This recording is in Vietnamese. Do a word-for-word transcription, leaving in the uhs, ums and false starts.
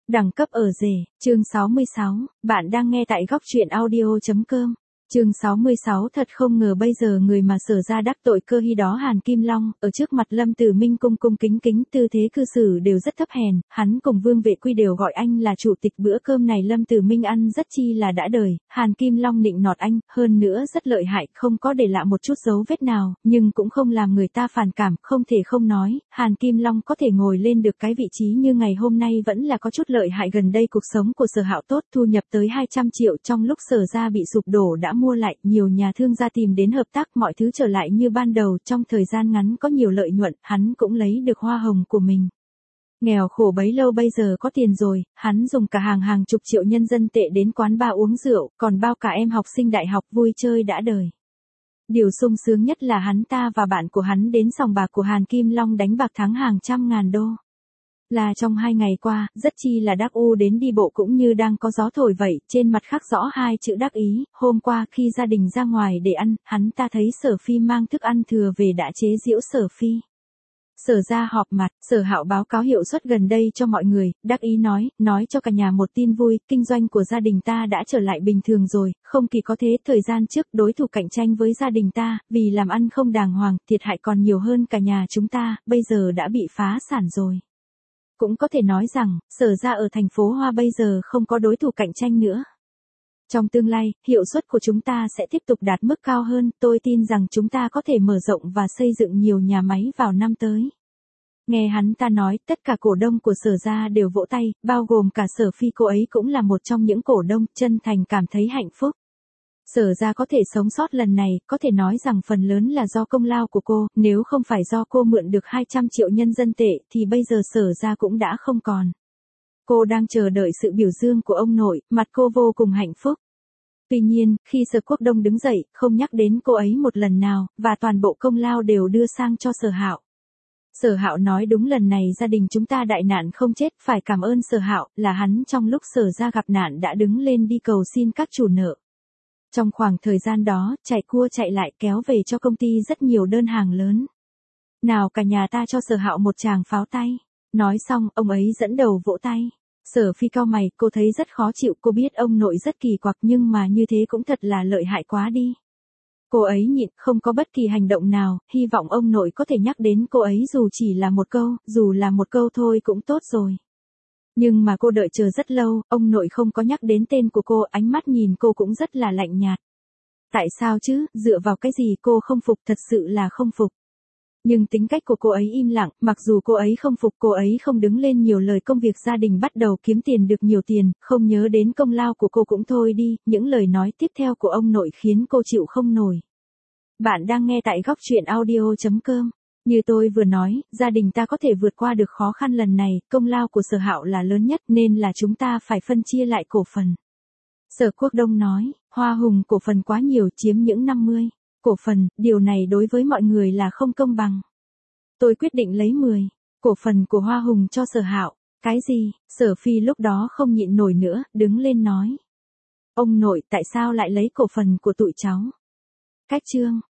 Đẳng cấp ở rể, chương sáu mươi sáu, bạn đang nghe tại góc truyện audio.com. Chương sáu mươi sáu thật không ngờ bây giờ người mà Sở ra đắc tội Cơ Hy đó Hàn Kim Long, ở trước mặt Lâm Tử Minh cung cung kính kính, tư thế cư xử đều rất thấp hèn, hắn cùng Vương Vệ Quy đều gọi anh là chủ tịch. Bữa cơm này Lâm Tử Minh ăn rất chi là đã đời, Hàn Kim Long nịnh nọt anh, hơn nữa rất lợi hại, không có để lại một chút dấu vết nào, nhưng cũng không làm người ta phản cảm. Không thể không nói, Hàn Kim Long có thể ngồi lên được cái vị trí như ngày hôm nay vẫn là có chút lợi hại. Gần đây cuộc sống của Sở Hạo tốt, thu nhập tới hai trăm triệu, trong lúc Sở ra bị sụp đổ đã mua lại, nhiều nhà thương gia tìm đến hợp tác, mọi thứ trở lại như ban đầu, trong thời gian ngắn có nhiều lợi nhuận, hắn cũng lấy được hoa hồng của mình. Nghèo khổ bấy lâu bây giờ có tiền rồi, hắn dùng cả hàng hàng chục triệu nhân dân tệ đến quán bar uống rượu, còn bao cả em học sinh đại học vui chơi đã đời. Điều sung sướng nhất là hắn ta và bạn của hắn đến sòng bạc của Hàn Kim Long đánh bạc thắng hàng trăm ngàn đô. Là trong hai ngày qua, rất chi là đắc u, đến đi bộ cũng như đang có gió thổi vậy, trên mặt khắc rõ hai chữ đắc ý. Hôm qua khi gia đình ra ngoài để ăn, hắn ta thấy Sở Phi mang thức ăn thừa về đã chế giễu Sở Phi. Sở ra họp mặt, Sở Hạo báo cáo hiệu suất gần đây cho mọi người, đắc ý nói, nói cho cả nhà một tin vui, kinh doanh của gia đình ta đã trở lại bình thường rồi. Không kỳ có thế, thời gian trước đối thủ cạnh tranh với gia đình ta, vì làm ăn không đàng hoàng, thiệt hại còn nhiều hơn cả nhà chúng ta, bây giờ đã bị phá sản rồi. Cũng có thể nói rằng, Sở ra ở thành phố Hoa bây giờ không có đối thủ cạnh tranh nữa. Trong tương lai, hiệu suất của chúng ta sẽ tiếp tục đạt mức cao hơn, tôi tin rằng chúng ta có thể mở rộng và xây dựng nhiều nhà máy vào năm tới. Nghe hắn ta nói, tất cả cổ đông của Sở ra đều vỗ tay, bao gồm cả Sở Phi, cô ấy cũng là một trong những cổ đông, chân thành cảm thấy hạnh phúc. Sở ra có thể sống sót lần này, có thể nói rằng phần lớn là do công lao của cô, nếu không phải do cô mượn được hai trăm triệu nhân dân tệ, thì bây giờ Sở ra cũng đã không còn. Cô đang chờ đợi sự biểu dương của ông nội, mặt cô vô cùng hạnh phúc. Tuy nhiên, khi Sở Quốc Đông đứng dậy, không nhắc đến cô ấy một lần nào, và toàn bộ công lao đều đưa sang cho Sở Hạo. Sở Hạo nói, đúng, lần này gia đình chúng ta đại nạn không chết, phải cảm ơn Sở Hạo, là hắn trong lúc Sở ra gặp nạn đã đứng lên đi cầu xin các chủ nợ. Trong khoảng thời gian đó, chạy cua chạy lại kéo về cho công ty rất nhiều đơn hàng lớn. Nào cả nhà ta cho Sở Hạo một tràng pháo tay. Nói xong, ông ấy dẫn đầu vỗ tay. Sở Phi cau mày, cô thấy rất khó chịu, cô biết ông nội rất kỳ quặc nhưng mà như thế cũng thật là lợi hại quá đi. Cô ấy nhịn, không có bất kỳ hành động nào, hy vọng ông nội có thể nhắc đến cô ấy dù chỉ là một câu, dù là một câu thôi cũng tốt rồi. Nhưng mà cô đợi chờ rất lâu, ông nội không có nhắc đến tên của cô, ánh mắt nhìn cô cũng rất là lạnh nhạt. Tại sao chứ, dựa vào cái gì cô không phục, thật sự là không phục. Nhưng tính cách của cô ấy im lặng, mặc dù cô ấy không phục, cô ấy không đứng lên nhiều lời. Công việc gia đình bắt đầu kiếm tiền được nhiều tiền, không nhớ đến công lao của cô cũng thôi đi, những lời nói tiếp theo của ông nội khiến cô chịu không nổi. Bạn đang nghe tại góc truyện audio.com. Như tôi vừa nói, gia đình ta có thể vượt qua được khó khăn lần này, công lao của Sở Hạo là lớn nhất nên là chúng ta phải phân chia lại cổ phần. Sở Quốc Đông nói, hoa hùng cổ phần quá nhiều, chiếm những năm mươi cổ phần, điều này đối với mọi người là không công bằng. Tôi quyết định lấy mười cổ phần của hoa hùng cho Sở Hạo. Cái gì? Sở Phi lúc đó không nhịn nổi nữa, đứng lên nói. Ông nội, tại sao lại lấy cổ phần của tụi cháu? Cách chương.